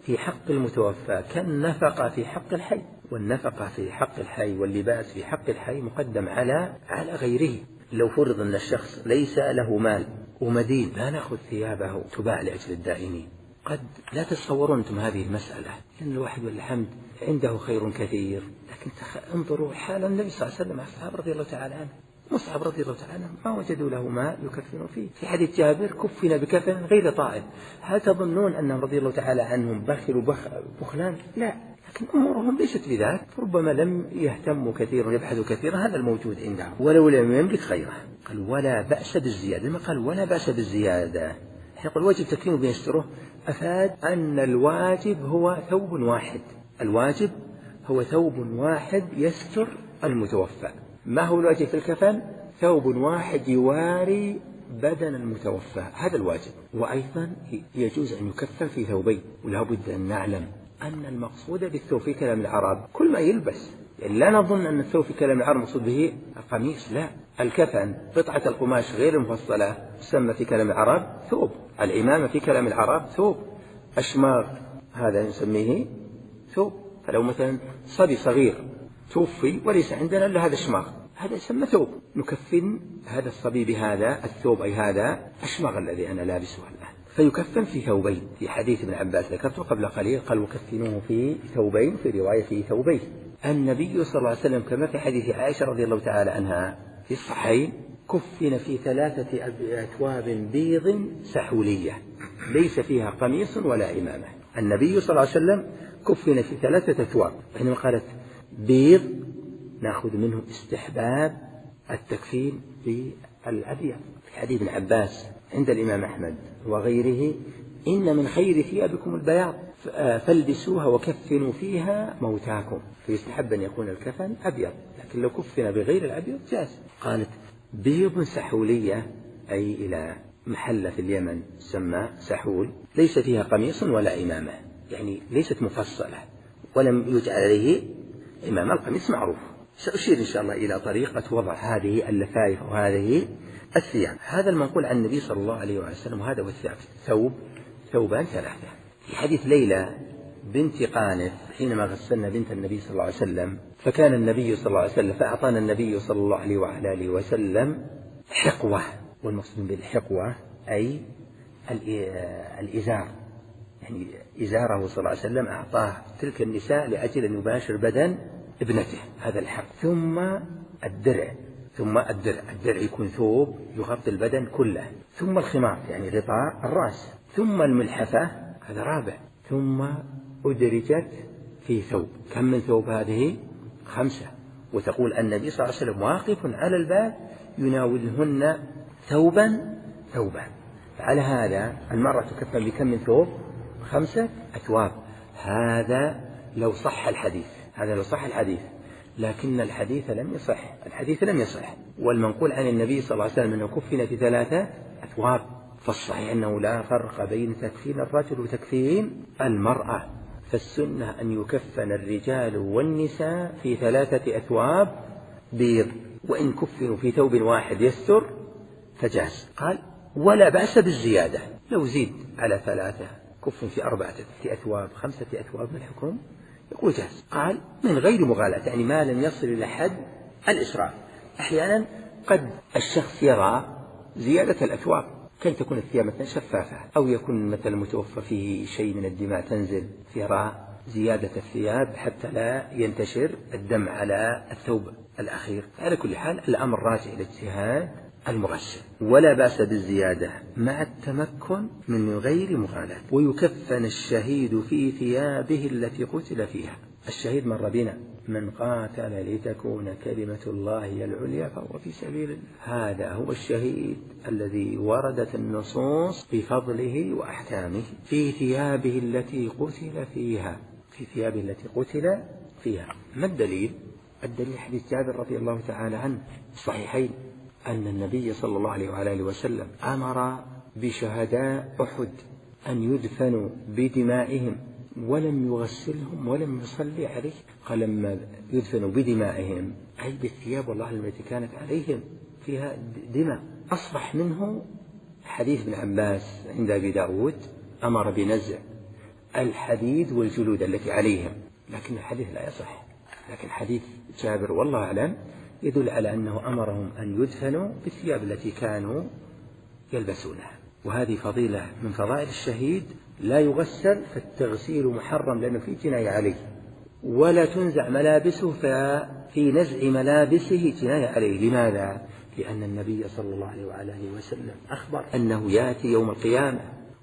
في حق المتوفى كالنفقة في حق الحي، والنفقة في حق الحي واللباس في حق الحي مقدم على على غيره. لو فرض أن الشخص ليس له مال ومدين، لا نأخذ ثيابه تباع لأجل الدائنين. قد لا تتصورون أنتم هذه المسألة، لأن الواحد والحمد عنده خير كثير، لكن انظروا حال النبي صلى الله عليه وسلم مع الصحابة رضي الله تعالى عنه. مصعب رضي الله تعالى عنه ما وجدوا له ماء يكفنوا فيه، في حديث جابر كفن بكفن غير طائل. هل تظنون أنهم رضي الله تعالى عنهم بخلوا بخ بخلان؟ لا، لكن أمورهم ليست بذلك. ربما لم يهتموا كثيرا يبحثوا كثيرا، هذا الموجود عندهم، ولو لم يملك خيره. قال ولا بأس بالزيادة. لما قال ولا بأس بالزيادة، يقول الواجب تكفينه بيستره، أفاد أن الواجب هو ثوب واحد. الواجب هو ثوب واحد يستر المتوفى. ما هو الواجب في الكفن؟ ثوب واحد يواري بدن المتوفى، هذا الواجب. وأيضا يجوز أن يكفن في ثوبين، ولا بد أن نعلم أن المقصود بالثوب في كلام العرب كل ما يلبس، يعني لا نظن أن الثوب في كلام العرب مقصود به القميص، لا. الكفن قطعة القماش غير المفصلة تسمى في كلام العرب ثوب. العمامة في كلام العرب ثوب. أشماغ هذا نسميه ثوب. فلو مثلا صبي صغير توفي وليس عندنا إلا هذا الشماغ، هذا يسمى ثوب، نكفن هذا الصبي بهذا الثوب، أي هذا الشماغ الذي أنا لابسه الآن. فيكفن في ثوبين. في حديث ابن عباس ذكرته قبل قليل قال وكفنوه في ثوبين، في رواية في ثوبين. النبي صلى الله عليه وسلم كما في حديث عائشة رضي الله تعالى عنها في الصحيحين كفن في ثلاثة أثواب بيض سحولية ليس فيها قميص ولا عمامة. النبي صلى الله عليه وسلم كفن في ثلاثة أثواب. حينما قالت بيض نأخذ منه استحباب التكفين بالأبيض. في حديث ابن عباس عند الإمام أحمد وغيره إن من خير ثيابكم البياض فالبسوها وكفنوا فيها موتاكم. فيستحب أن يكون الكفن أبيض، لكن لو كفن بغير الأبيض جاز. قالت بيض سحولية أي إلى محلة في اليمن تسمى سحول ليس فيها قميص ولا عمامة، يعني ليست مفصلة ولم يجعل عليه عمامة. القميص معروف. سأشير إن شاء الله إلى طريقة وضع هذه اللفائف وهذه الثياب. هذا المنقول عن النبي صلى الله عليه وسلم، وهذا هو الثياب ثوب ثوبان ثلاثة. في حديث ليلى بنت قانف حينما غسلنا بنت النبي صلى الله عليه وسلم، فكان النبي صلى الله عليه وسلم فأعطانا النبي صلى الله عليه وعلى آله وسلم حقوة، والمقصود بالحقوة أي الإزار، يعني إزاره صلى الله عليه وسلم أعطاه تلك النساء لأجل أن يباشر بدن ابنته، هذا الحق. ثم الدرع، ثم الدرع الدرع يكون ثوب يغطي البدن كله، ثم الخمار يعني غطاء الرأس، ثم الملحفة هذا رابع، ثم أدرجت في ثوب. كم من ثوب هذه؟ خمسة. وتقول النبي صلى الله عليه وسلم واقف على الباب يناولهن ثوبا ثوبا. على هذا المرأة تكفن بكم من ثوب؟ خمسة أثواب. هذا لو صح الحديث، هذا لو صح الحديث، لكن الحديث لم يصح، الحديث لم يصح. والمنقول عن النبي صلى الله عليه وسلم أنه كفن في ثلاثة أثواب، فالصحيح أنه لا فرق بين تكفين الرجل وتكفين المرأة. فالسنة أن يكفن الرجال والنساء في ثلاثة أثواب بيض، وإن كفنوا في ثوب واحد يستر فجاز. قال ولا بأس بالزيادة، لو زيد على ثلاثة كفن في أربعة أثواب خمسة أثواب من الحكم يقول جاز. قال من غير مغالاة، يعني ما لم يصل إلى حد الإسراف. أحيانا قد الشخص يرى زيادة الأثواب، كان تكون الثياب مثلا شفافة، أو يكون مثلا متوفى فيه شيء من الدماء تنزل، يرى زيادة الثياب حتى لا ينتشر الدم على الثوب الأخير. على كل حال الأمر راجع إلى اجتهاد المغسل. ولا بأس بالزيادة مع التمكن من غير مغالاة. ويكفن الشهيد في ثيابه التي قتل فيها. الشهيد مر بنا من قاتل لتكون كلمة الله هي العليا فهو في سبيل الله، هذا هو الشهيد الذي وردت النصوص بفضله وأحكامه. في ثيابه التي قتل فيها، في ثيابه التي قتل فيها. ما الدليل؟ الدليل حديث جابر رضي الله تعالى عنه الصحيحين أن النبي صلى الله عليه وآله وسلم أمر بشهداء أحد أن يدفنوا بدمائهم ولم يغسلهم ولم يصلي عليه. قال لما يدفنوا بدمائهم أي بالثياب والله التي كانت عليهم فيها دماء. أصبح منه حديث ابن عباس عند أبي داود أمر بنزع الحديد والجلود التي عليهم، لكن الحديث لا يصح. لكن حديث جابر والله أعلم يدل على أنه أمرهم أن يدفنوا بالثياب التي كانوا يلبسونها. وهذه فضيلة من فضائل الشهيد، لا يغسل فالتغسيل محرم لأنه في جناية عليه، ولا تنزع ملابسه ففي نزع ملابسه جناية عليه. لماذا؟ لأن النبي صلى الله عليه وعلى آله وسلم أخبر أنه يأتي يوم القيامة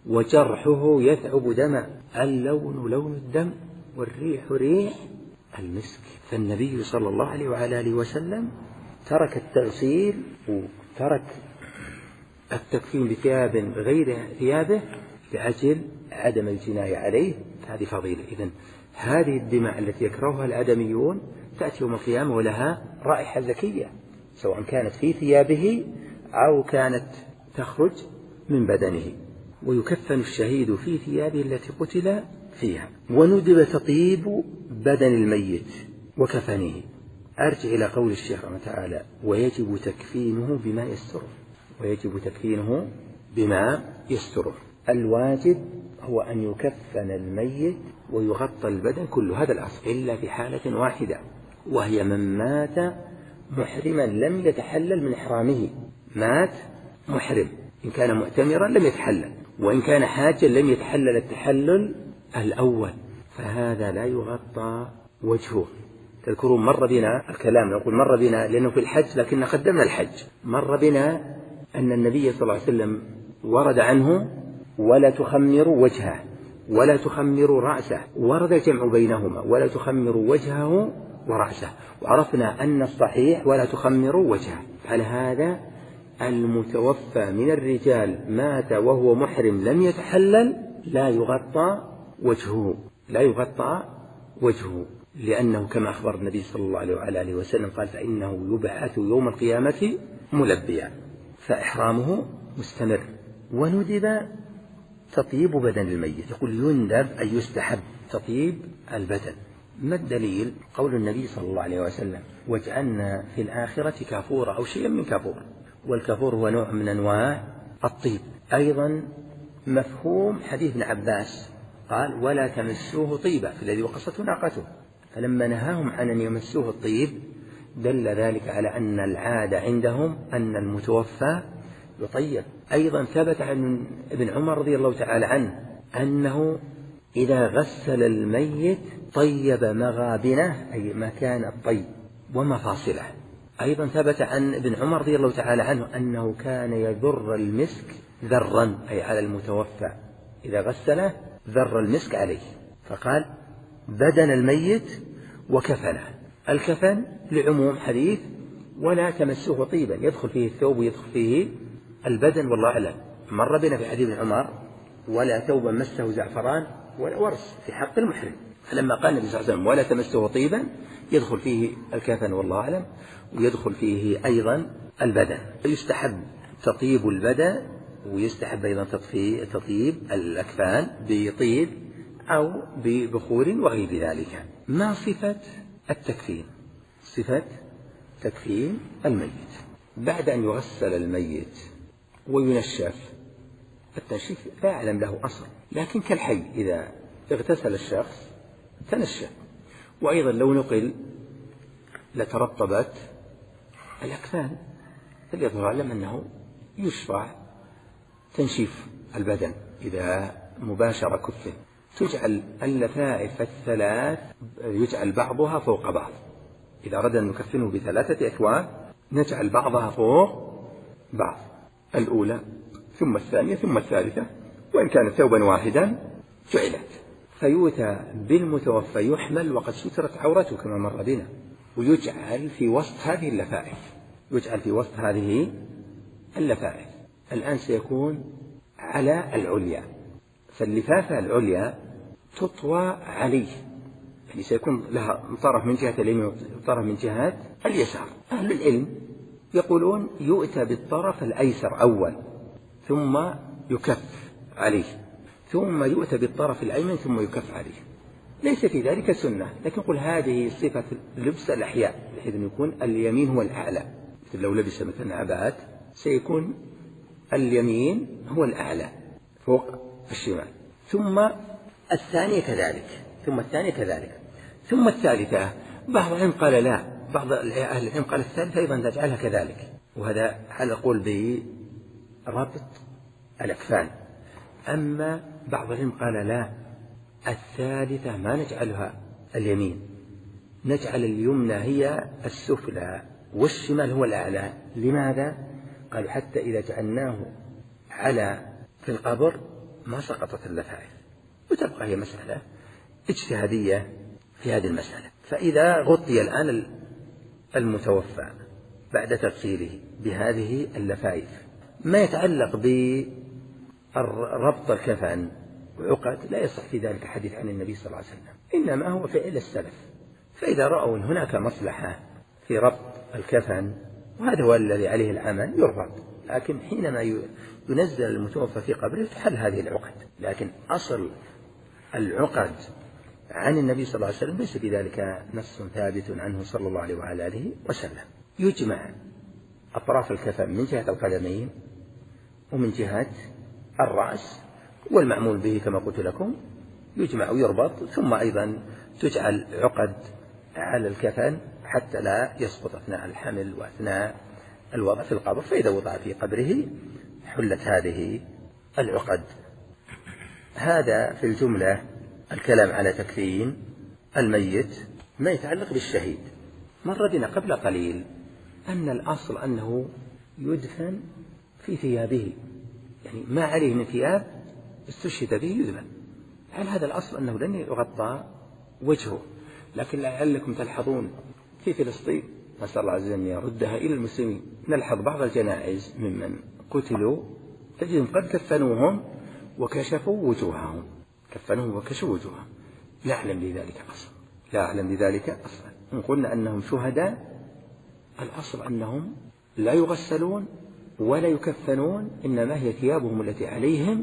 وجرحه يثعب دما، اللون لون الدم والريح ريح المسك. فالنبي صلى الله عليه وعلى آله وسلم ترك التغسيل وترك التكفين بثياب غير ثيابه لأجل عدم الجناية عليه. هذه فضيلة. إذن هذه الدماء التي يكرهها الآدميون تأتي يوم القيامة ولها رائحة زكية، سواء كانت في ثيابه أو كانت تخرج من بدنه. ويكفن الشهيد في ثيابه التي قتل فيها. وندب تطيب بدن الميت وكفنه. أرجع إلى قول الشيخ رحمه تعالى: ويجب تكفينه بما يستره. ويجب تكفينه بما يستره. الواجب هو أن يكفن الميت ويغطى البدن كله، هذا الأصل، إلا في حالة واحدة، وهي من مات محرما لم يتحلل من إحرامه. مات محرم، إن كان مؤتمرا لم يتحلل، وإن كان حاجا لم يتحلل التحلل الأول، فهذا لا يغطى وجهه. تذكرون مر بنا الكلام، نقول مر بنا لأنه في الحج لكن قدمنا الحج. مر بنا أن النبي صلى الله عليه وسلم ورد عنه: ولا تخمروا وجهه ولا تخمروا رأسه. ورد الجمع بينهما: ولا تخمروا وجهه ورأسه. وعرفنا أن الصحيح ولا تخمروا وجهه. على هذا المتوفى من الرجال مات وهو محرم لم يتحلل لا يغطى وجهه، لا يغطى وجهه، لأنه كما أخبر النبي صلى الله عليه وعلى آله وسلم قال: فإنه يبعث يوم القيامة ملبيا، فإحرامه مستمر. وندب تطيب بدن الميت. يقول يندب أي يستحب تطيب البدن. ما الدليل؟ قول النبي صلى الله عليه وسلم: واجعلنا في الآخرة كافورا، أو شيئا من كافور. والكافور هو نوع من أنواع الطيب. أيضا مفهوم حديث ابن عباس قال: ولا تمسوه طيبا، في الذي وقصته ناقته. فلما نهاهم عن أن يمسوه الطيب دل ذلك على أن العادة عندهم أن المتوفى يطيب. أيضا ثبت عن ابن عمر رضي الله تعالى عنه أنه إذا غسل الميت طيب مغابنه، أي مكان الطيب، ومفاصله. أيضا ثبت عن ابن عمر رضي الله تعالى عنه أنه كان يذر المسك ذرا، أي على المتوفى إذا غسله ذر المسك عليه. فقال: بدن الميت وكفنه. الكفن لعموم حديث ولا تمسوه طيبا، يدخل فيه الثوب ويدخل فيه البدن، والله أعلم. مر بنا في حديث ابن عمر: ولا ثوبا مسه زعفران ولا ورس، في حق المحرم. فلما قال النبي صلى الله عليه وسلم: ولا تمسه طيبا، يدخل فيه الكفن والله أعلم، ويدخل فيه أيضا البدن. يستحب تطيب البدن، ويستحب أيضا تطيب الأكفان بطيب أو ببخور وغير ذلك. ما صفة التكفين؟ صفة تكفين الميت بعد أن يغسل الميت وينشف. التنشيف لا أعلم له أصل، لكن كالحي إذا اغتسل الشخص تنشف. وأيضا لو نقل لترطبت الأكفان، فليظهر أعلم أنه يشرع تنشيف البدن إذا مباشر كفه. تجعل اللفائف الثلاث يجعل بعضها فوق بعض. إذا أردنا أن نكفنه بثلاثة أكواب نجعل بعضها فوق بعض، الأولى ثم الثانية ثم الثالثة، وإن كانت ثوبا واحدا جعلت. فيؤتى بالمتوفى يحمل وقد سترت عورته كما مر بنا، ويجعل في وسط هذه اللفائف، يجعل في وسط هذه اللفائف. الآن سيكون على العليا، فاللفافة العليا تطوى عليه، يعني سيكون لها طرف من جهة اليمين وطرف من جهة اليسار. أهل العلم يقولون يؤتى بالطرف الأيسر أول ثم يكف عليه، ثم يؤتى بالطرف الأيمن ثم يكف عليه. ليس في ذلك سنة، لكن قل هذه صفة لبس الأحياء، بحيث أن يكون اليمين هو الأعلى. مثل لو لبس مثلا عباءات سيكون اليمين هو الأعلى فوق الشمال، ثم الثانية كذلك، ثم الثانية كذلك، ثم الثالثة. بعض العلم قال لا، بعض أهل العلم قال الثالثة أيضا تجعلها كذلك، وهذا هل أقول بربط الأكفان. أما بعض العلم قال لا، الثالثة ما نجعلها اليمين، نجعل اليمنى هي السفلى والشمال هو الأعلى. لماذا؟ قالوا حتى إذا جعلناه على في القبر ما سقطت اللفائف، وتبقى هي مسألة اجتهادية في هذه المسألة. فإذا غطي الآن المتوفى بعد تغسيله بهذه اللفائف، ما يتعلق بربط الكفن وعقد لا يصح في ذلك حديث عن النبي صلى الله عليه وسلم، إنما هو فعل السلف. فإذا رأوا أن هناك مصلحة في ربط الكفن وهذا هو الذي عليه العمل يربط، لكن حينما ينزل المتوفى في قبره تحل هذه العقد. لكن أصل العقد عن النبي صلى الله عليه وسلم ليس في ذلك نص ثابت عنه صلى الله عليه وعلى آله وسلم. يجمع أطراف الكفن من جهة القدمين ومن جهة الرأس، والمعمول به كما قلت لكم يجمع ويربط، ثم أيضا تجعل عقد على الكفن حتى لا يسقط أثناء الحمل وأثناء الوضع في القبر، فإذا وضع في قبره حلت هذه العقد. هذا في الجملة الكلام على تكفين الميت. ما يتعلق بالشهيد، مر بنا قبل قليل أن الأصل أنه يدفن في ثيابه، يعني ما عليه من ثياب استشهد به يدفن. هل هذا الأصل أنه لن يغطى وجهه؟ لكن لعلكم تلحظون في فلسطين، نسأل الله عز وجل أن يردها إلى المسلمين، نلحظ بعض الجنائز ممن قتلوا تجدهم قد كفنوهم وكشفوا وجوههم، كفنوهم وكشفوا وجوههم. لا أعلم لذلك أصلا، لا أعلم لذلك أصلا. إن قلنا أنهم شهداء الأصل أنهم لا يغسلون ولا يكفنون، إنما هي ثيابهم التي عليهم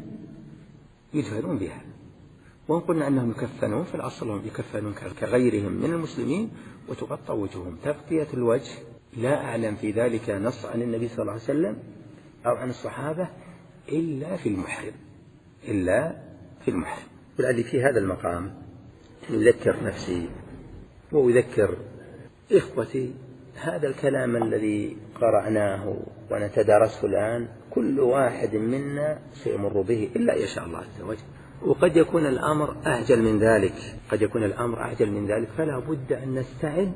يدفنون بها. وإن قلنا أنهم يكفنون فالأصل هم يكفنون كغيرهم من المسلمين وتغطى وجوههم. تغطية الوجه لا أعلم في ذلك نص عن النبي صلى الله عليه وسلم أو عن الصحابة إلا في المحرم، إلا في المحرم. ولعلي في هذا المقام أذكر نفسي وأذكر إخوتي هذا الكلام الذي قرأناه ونتدارسه الآن كل واحد منا سيمر به إلا يشاء الله عز وجل، وقد يكون الأمر أعجل من ذلك، قد يكون الأمر أعجل من ذلك. فلا بد أن نستعد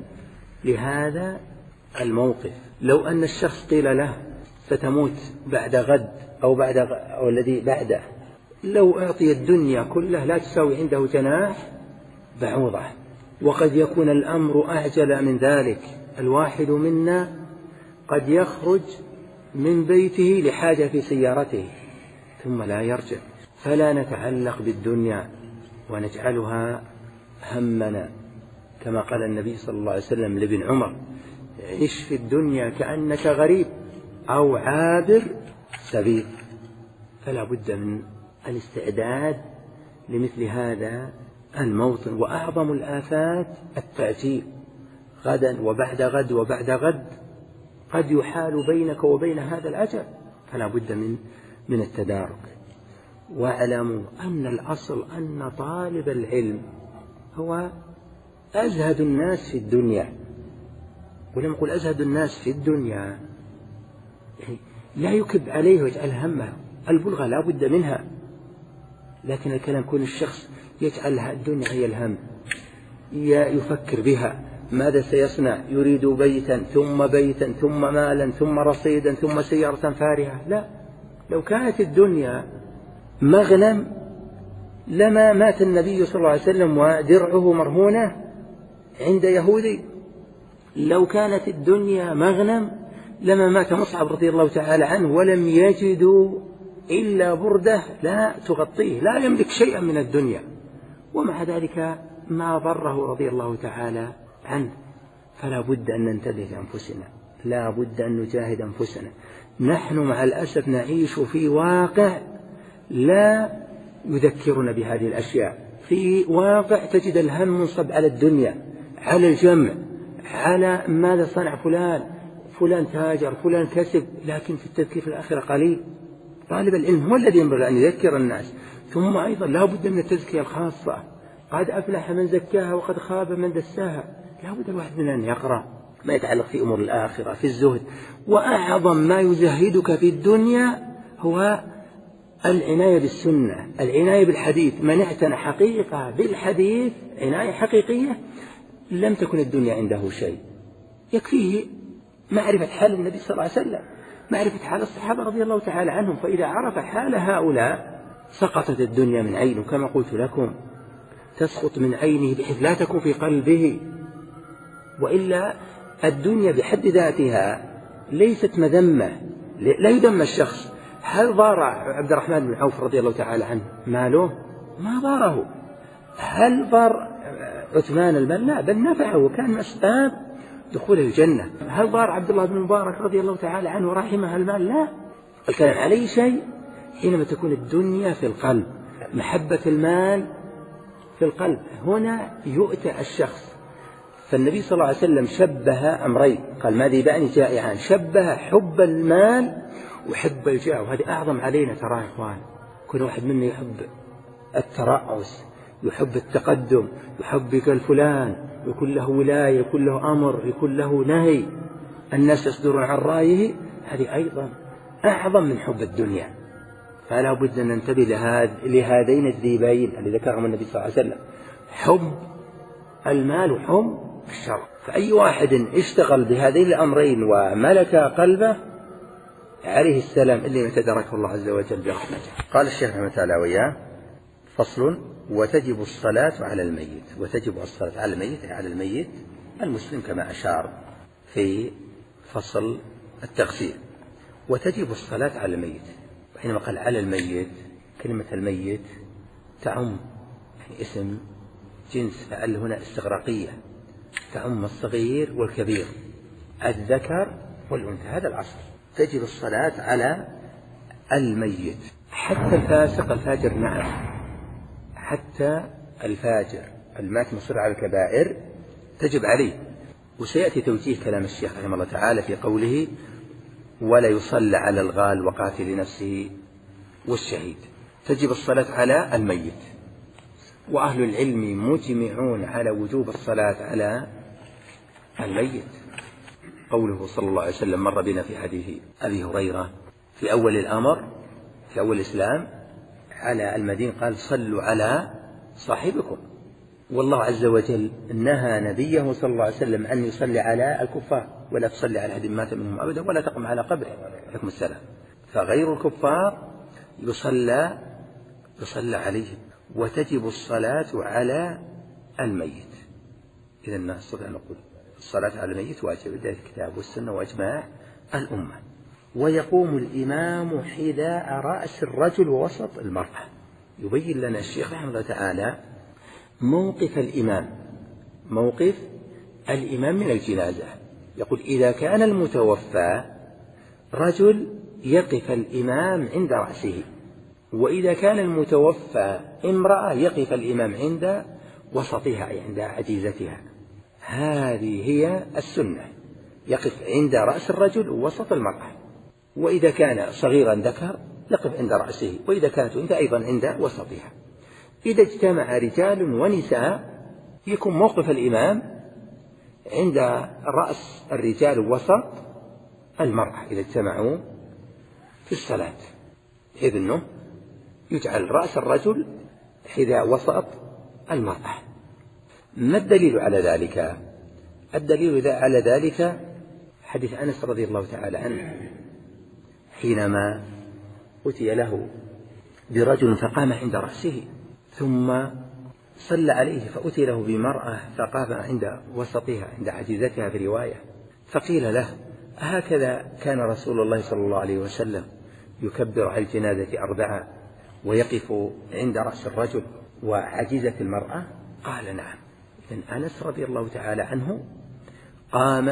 لهذا الموقف. لو أن الشخص قيل له ستموت بعد غد أو بعد غ... أو الذي بعده، لو أعطي الدنيا كله لا تساوي عنده جناح بعوضة. وقد يكون الأمر أعجل من ذلك، الواحد منا قد يخرج من بيته لحاجة في سيارته ثم لا يرجع. فلا نتعلق بالدنيا ونجعلها همنا، كما قال النبي صلى الله عليه وسلم لابن عمر: عش في الدنيا كأنك غريب أو عابر سبيل. فلا بد من الاستعداد لمثل هذا الموطن. وأعظم الآفات التعجيل، غدا وبعد غد وبعد غد قد يحال بينك وبين هذا الأجل، فلا بد من من التدارك. واعلموا أن الأصل أن طالب العلم هو أزهد الناس في الدنيا. ولما يقول أزهد الناس في الدنيا يعني لا يكب عليه ويجعل همه، البلغة لا بد منها، لكن الكلام يكون الشخص يجعل الدنيا هي الهم، يفكر بها ماذا سيصنع، يريد بيتا ثم بيتا ثم مالا ثم رصيدا ثم سيارة فارهة. لا، لو كانت الدنيا مغنم لما مات النبي صلى الله عليه وسلم ودرعه مرهونة عند يهودي. لو كانت الدنيا مغنم لما مات مصعب رضي الله تعالى عنه ولم يجدوا إلا بردة لا تغطيه، لا يملك شيئا من الدنيا، ومع ذلك ما ضره رضي الله تعالى عنه. فلا بد أن ننتبه لأنفسنا، لا بد أن نجاهد أنفسنا. نحن مع الأسف نعيش في واقع لا يذكرنا بهذه الأشياء، في واقع تجد الهم منصب على الدنيا، على الجمع، على ماذا صنع فلان، فلان تاجر، فلان كسب، لكن في التذكير في الآخرة قليل. طالب العلم هو الذي ينبغي أن يذكر الناس ثم أيضا لا بد من التزكية الخاصة، قد أفلح من زكاها وقد خاب من دساها. لا بد الواحد من أن يقرأ ما يتعلق في أمور الآخرة، في الزهد. وأعظم ما يزهدك في الدنيا هو العناية بالسنة، العناية بالحديث. من اعتنى حقيقة بالحديث عناية حقيقية لم تكن الدنيا عنده شيء، يكفيه معرفة حال النبي صلى الله عليه وسلم، معرفة حال الصحابة رضي الله تعالى عنهم. فإذا عرف حال هؤلاء سقطت الدنيا من عينه، كما قلت لكم تسقط من عينه بحيث لا تكون في قلبه. وإلا الدنيا بحد ذاتها ليست مذمة، لا يذم الشخص. هل ضار عبد الرحمن بن عوف رضي الله تعالى عنه ماله؟ ما ضاره. هل ضار عثمان المال؟ لا، بل نفعه وكان من أسباب دخول الجنة. هل ضار عبد الله بن مبارك رضي الله تعالى عنه رحمه المال؟ لا. الكلام عليه شيء حينما تكون الدنيا في القلب، محبة المال في القلب، هنا يؤتى الشخص. فالنبي صلى الله عليه وسلم شبه أمرين، قال ما ذيبان جائعان، شبه حب المال وحب الجاه. وهذه أعظم علينا ترى يا إخوان. كل واحد منا يحب الترأس، يحب التقدم، يحب يقول فلان، يكون له ولاية، يكون له أمر، يكون له نهي، الناس يصدرون عن رأيه. هذه أيضا أعظم من حب الدنيا. فلا بد أن ننتبه لهذين الذيبين الذي ذكرهم النبي صلى الله عليه وسلم، حب المال وحب الشر. فأي واحد اشتغل بهذين الأمرين وملك قلبه عليه السلام إلا ما تدركه الله عز وجل برحمته. قال الشيخ رحمه الله تعالى وياه: فصل: وتجب الصلاة على الميت. وتجب الصلاة على الميت على الميت المسلم كما أشار في فصل التغسيل. وتجب الصلاة على الميت. وحينما قال على الميت، كلمة الميت تعم يعني اسم جنس، فعل هنا استغراقية، تعم الصغير والكبير، الذكر والأنثى. هذا الأصل. تجب الصلاة على الميت حتى الفاسق الفاجر. نعم، حتى الفاجر المات مصر على الكبائر تجب عليه. وسيأتي توجيه كلام الشيخ رحمه الله تعالى في قوله: ولا يصلى على الغال وقاتل نفسه والشهيد. تجب الصلاة على الميت. وأهل العلم مجمعون على وجوب الصلاة على الميت. قوله صلى الله عليه وسلم مر بنا في حديث أبي هريرة في أول الأمر، في أول الإسلام على المدينة، قال: صلوا على صاحبكم. والله عز وجل نهى نبيه صلى الله عليه وسلم أن يصلي على الكفار: ولا تصلي على أحد مات منهم أبدا ولا تقم على قبره. عليكم السلام. فغير الكفار يصلى يصلى عليهم. وتجب الصلاة على الميت. إذا نستطيع أن نقول الصلاة على الميت واجب، ذلك الكتاب والسنة وإجماع الأمة. ويقوم الإمام حذاء رأس الرجل ووسط المرأة. يبين لنا الشيخ رحمه الله تعالى موقف الإمام، موقف الإمام من الجنازة. يقول: إذا كان المتوفى رجل يقف الإمام عند رأسه، وإذا كان المتوفى امرأة يقف الإمام عند وسطها، أي عند عجيزتها. هذه هي السنة، يقف عند رأس الرجل ووسط المرأة. وإذا كان صغيرا ذكر يقف عند رأسه، وإذا كانت أنثى أيضا عند وسطها. إذا اجتمع رجال ونساء يكون موقف الإمام عند رأس الرجال ووسط المرأة إذا اجتمعوا في الصلاة، بحيث أنه يجعل رأس الرجل حذاء وسط المرأة. ما الدليل على ذلك؟ الدليل على ذلك حديث أنس رضي الله تعالى عنه حينما أتي له برجل فقام عند رأسه، ثم صلى عليه فأتي له بمرأة فقام عند وسطها عند عجيزتها في رواية، فقيل له: هكذا كان رسول الله صلى الله عليه وسلم يكبر على الجنازة أربعة ويقف عند رأس الرجل وعجيزة المرأة؟ قال: نعم. إذن أنس رضي الله تعالى عنه قام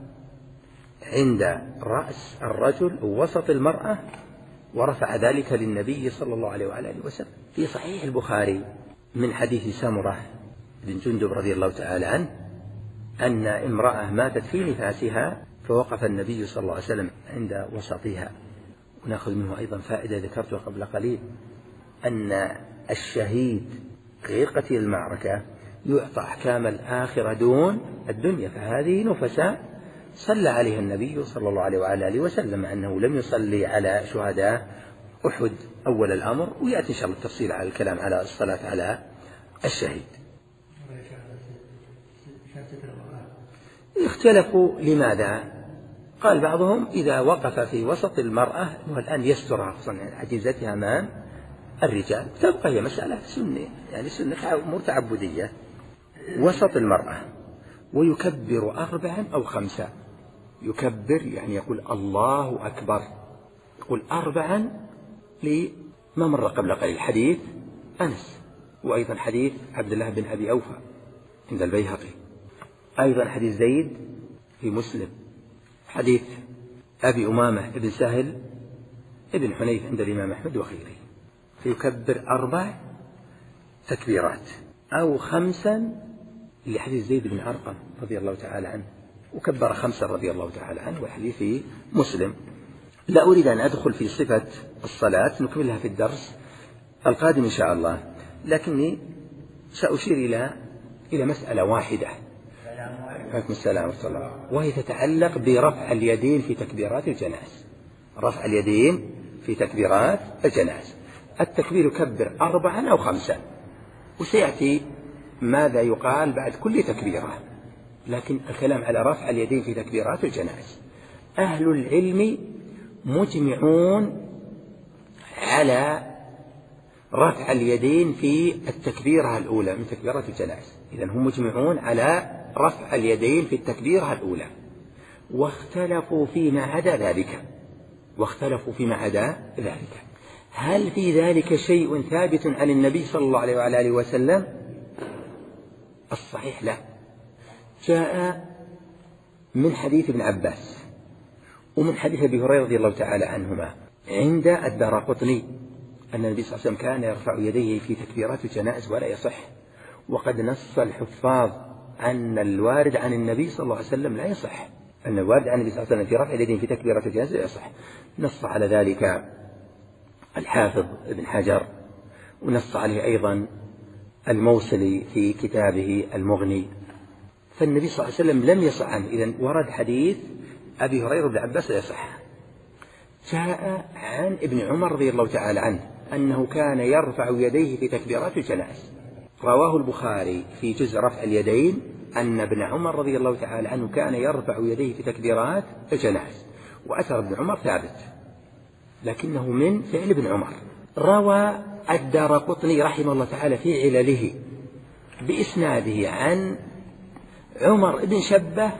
عند رأس الرجل ووسط المرأة ورفع ذلك للنبي صلى الله عليه وعلى آله وسلم. في صحيح البخاري من حديث سمرة بن جندب رضي الله تعالى عنه أن امرأة ماتت في نفاسها فوقف النبي صلى الله عليه وسلم عند وسطها. ونأخذ منه أيضا فائدة ذكرتها قبل قليل، أن الشهيد غير قتيل المعركة يعطى أحكام الآخرة دون الدنيا، فهذه نفساء صلى عليها النبي صلى الله عليه وعلى آله وسلم، أنه لم يصلي على شهداء أحد أول الأمر، ويأتي إن شاء الله التفصيل على الكلام على الصلاة على الشهيد. اختلفوا لماذا؟ قال بعضهم إذا وقف في وسط المرأة والآن يسترها عجيزتها أمام الرجال، تبقى هي مسألة سنة، يعني سنة أمور تعبدية، وسط المرأة، ويكبر أربعا أو خمسا، يكبر يعني يقول الله أكبر، يقول أربعا لما مر قبل قليل حديث أنس، وأيضا حديث عبد الله بن أبي أوفى عند البيهقي، أيضا حديث زيد في مسلم، حديث أبي أمامة بن سهل ابن حنيف عند الإمام أحمد وغيره، فيكبر أربع تكبيرات، أو خمسا لحديث زيد بن أرقم رضي الله تعالى عنه، وكبر خمسا رضي الله تعالى عنه، وحديث في مسلم. لا أريد أن أدخل في صفة الصلاة، نكملها في الدرس القادم إن شاء الله، لكني سأشير إلى إلى مسألة واحدة، عليكم السلام ورحمة الله، وهي تتعلق برفع اليدين في تكبيرات الجنائز. رفع اليدين في تكبيرات الجنائز، التكبير يكبر أربعا أو خمسا، وسيأتي ماذا يقال بعد كل تكبيرة، لكن الكلام على رفع اليدين في تكبيرات الجنائز. أهل العلم مجمعون على رفع اليدين في التكبيرة الأولى من تكبيرات الجنائز، إذن هم مجمعون على رفع اليدين في التكبيرة الأولى، واختلفوا فيما عدا ذلك واختلفوا فيما عدا ذلك هل في ذلك شيء ثابت عن النبي صلى الله عليه وعلى آله وسلم؟ الصحيح لا. جاء من حديث ابن عباس ومن حديث أبي هريرة رضي الله تعالى عنهما عند الدارقطني أن النبي صلى الله عليه وسلم كان يرفع يديه في تكبيرات الجنائز ولا يصح، وقد نص الحفاظ أن الوارد عن النبي صلى الله عليه وسلم لا يصح، أن الوارد عن النبي صلى الله عليه وسلم في رفع اليدين في تكبيرات الجنائز لا يصح. نص على ذلك الحافظ ابن حجر، ونص عليه أيضا الموصلي في كتابه المغني، فالنبي صلى الله عليه وسلم لم يصح عنه، إذن ورد حديث أبي هريرة بن عباس لا يصح. جاء عن ابن عمر رضي الله تعالى عنه أنه كان يرفع يديه في تكبيرات الجنائز، رواه البخاري في جزء رفع اليدين أن ابن عمر رضي الله تعالى عنه كان يرفع يديه في تكبيرات الجنائز، وأثر ابن عمر ثابت لكنه من فعل ابن عمر. روى الدارقطني رحمه الله تعالى في علله بإسناده عن عمر بن شبة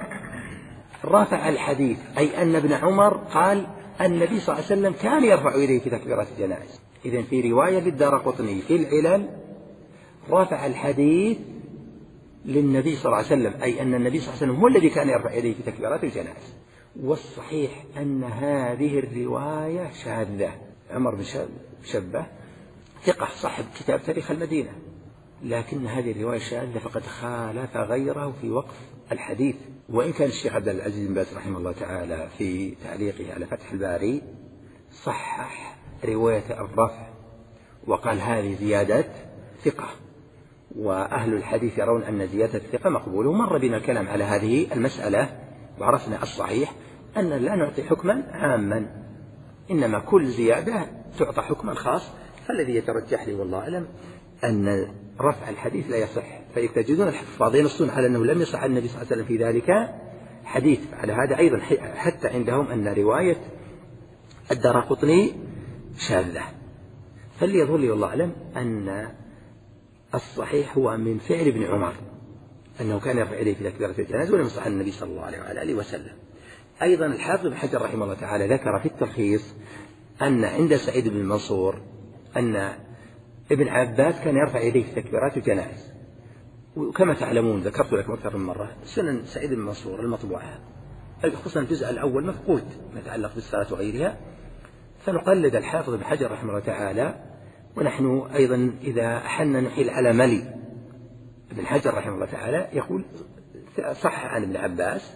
رفع الحديث، أي أن ابن عمر قال النبي صلى الله عليه وسلم كان يرفع يديه في تكبيرات الجنائز. إذن في رواية للدارقطني في العلل رفع الحديث للنبي صلى الله عليه وسلم، أي أن النبي صلى الله عليه وسلم هو الذي كان يرفع يديه في تكبيرات الجنائز. والصحيح أن هذه الرواية شاذة. عمر بن شبة ثقة صاحب كتاب تاريخ المدينة، لكن هذه الرواية شاذة فقد خالف غيره في وقف الحديث. وإن كان الشيخ عبد العزيز بن باز رحمه الله تعالى في تعليقه على فتح الباري صحح رواية الرفع وقال هذه زيادة ثقة، وأهل الحديث يرون أن زيادة الثقة مقبولة. ومر بنا الكلام على هذه المسألة، وعرفنا الصحيح أن لا نعطي حكما عاما، إنما كل زيادة تعطى حكما خاص. فالذي يترجح لي والله أعلم أن رفع الحديث لا يصح، فيتجدون الحفاظ ينصون على أنه لم يصح عن النبي صلى الله عليه وسلم في ذلك حديث. على هذا أيضا حتى عندهم أن رواية الدارقطني شاذة. فاللي يظهر لي والله أعلم أن الصحيح هو من فعل ابن عمر أنه كان يرفع إليه في تكبيرة الجنائز ولم يصح عن النبي صلى الله عليه وعلى آله وسلم. أيضا الحافظ بن حجر رحمه الله تعالى ذكر في التلخيص أن عند سعيد بن منصور أن ابن عباس كان يرفع يديه في تكبيرات الجنائز، وكما تعلمون ذكرت لكم أكثر من مرة سنن سعيد بن منصور المطبوعة خصوصا الجزء الأول مفقود ما يتعلق بالصلاة وغيرها، فنقلد الحافظ بن حجر رحمه الله تعالى. ونحن أيضا إذا أحنا نحيل على ملي ابن حجر رحمه الله تعالى يقول صح عن ابن عباس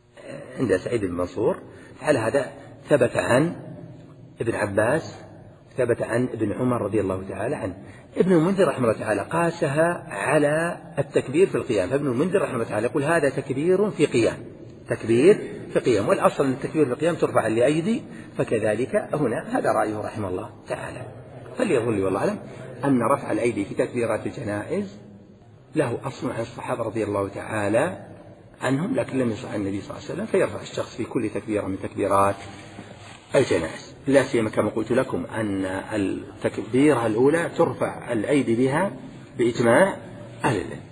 عند سعيد بن منصور، على هذا ثبت عن ابن عباس ثبت عن ابن عمر رضي الله تعالى عنه. ابن المنذر رحمه الله تعالى قاسها على التكبير في القيام، فابن المنذر رحمه الله تعالى يقول هذا تكبير في قيام، تكبير في قيام، والأصل أن التكبير في القيام ترفع لأيدي، فكذلك هنا هذا رأيه رحمه الله تعالى. فليظهر لي والله أعلم أن رفع الأيدي في تكبيرات الجنائز له أصل عن الصحابة رضي الله تعالى عنهم، لكن لم يصح عن النبي صلى الله عليه وسلم، فيرفع الشخص في كل تكبيرة من تكبيرات الجنائز، لا سيما كما قلت لكم أن التكبيرة الأولى ترفع الأيدي بها بإجماع أهل العلم.